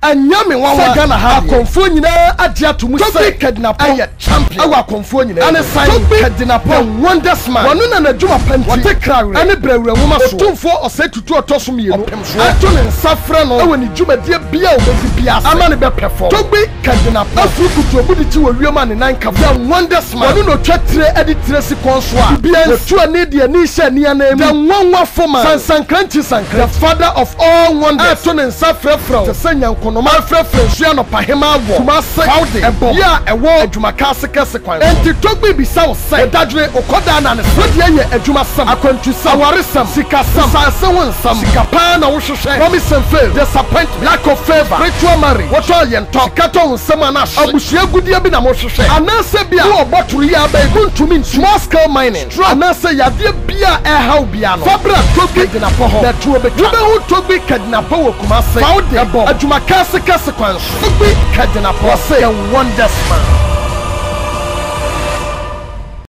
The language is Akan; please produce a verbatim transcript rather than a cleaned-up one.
anyame wawa Gana ha akonfo nyina ade atomu se kidnap aye champion awa akonfo nyina ane sign kidnap wonders man wonu na nadwuma panti wote krawre ane brawura nwoma so otumfo osetutu otoso mienu ato ne nsafra no awe ni dwumadie bia obedi bia ama ne be perform togbi kidnap afukutu obudi ti wo wiema ne nan ka wonders man wonu no twetire edi tire si konso a bia ntu ani de ani hye ani anam the nwanwa foma sansankranchi sankran the father of all wonders ato ne nsafra fra te senya nkonoma frefre nsu no pahema wo kuma se ebo ya ewo adwuma ka sekese kwan enti togbi bisa wo se dadwere okoda na ne so de ye adwuma sam akwantu sam aware sam sika sam sase won sam sika pa na wo hwehwe promise and fail disappointment lack of favor ritual marriage what all yen talk katon sam na abusua gudie bi na mo hwehwe anase bia wo oboturu ya ba ekuntumi small scale mining anase yade bia e haw bia no fabra togbi de na po ho na tuo be tuo be hu togbi kadina po wo kuma se adwuma ka sekese kwan togbi kadina po se wonders man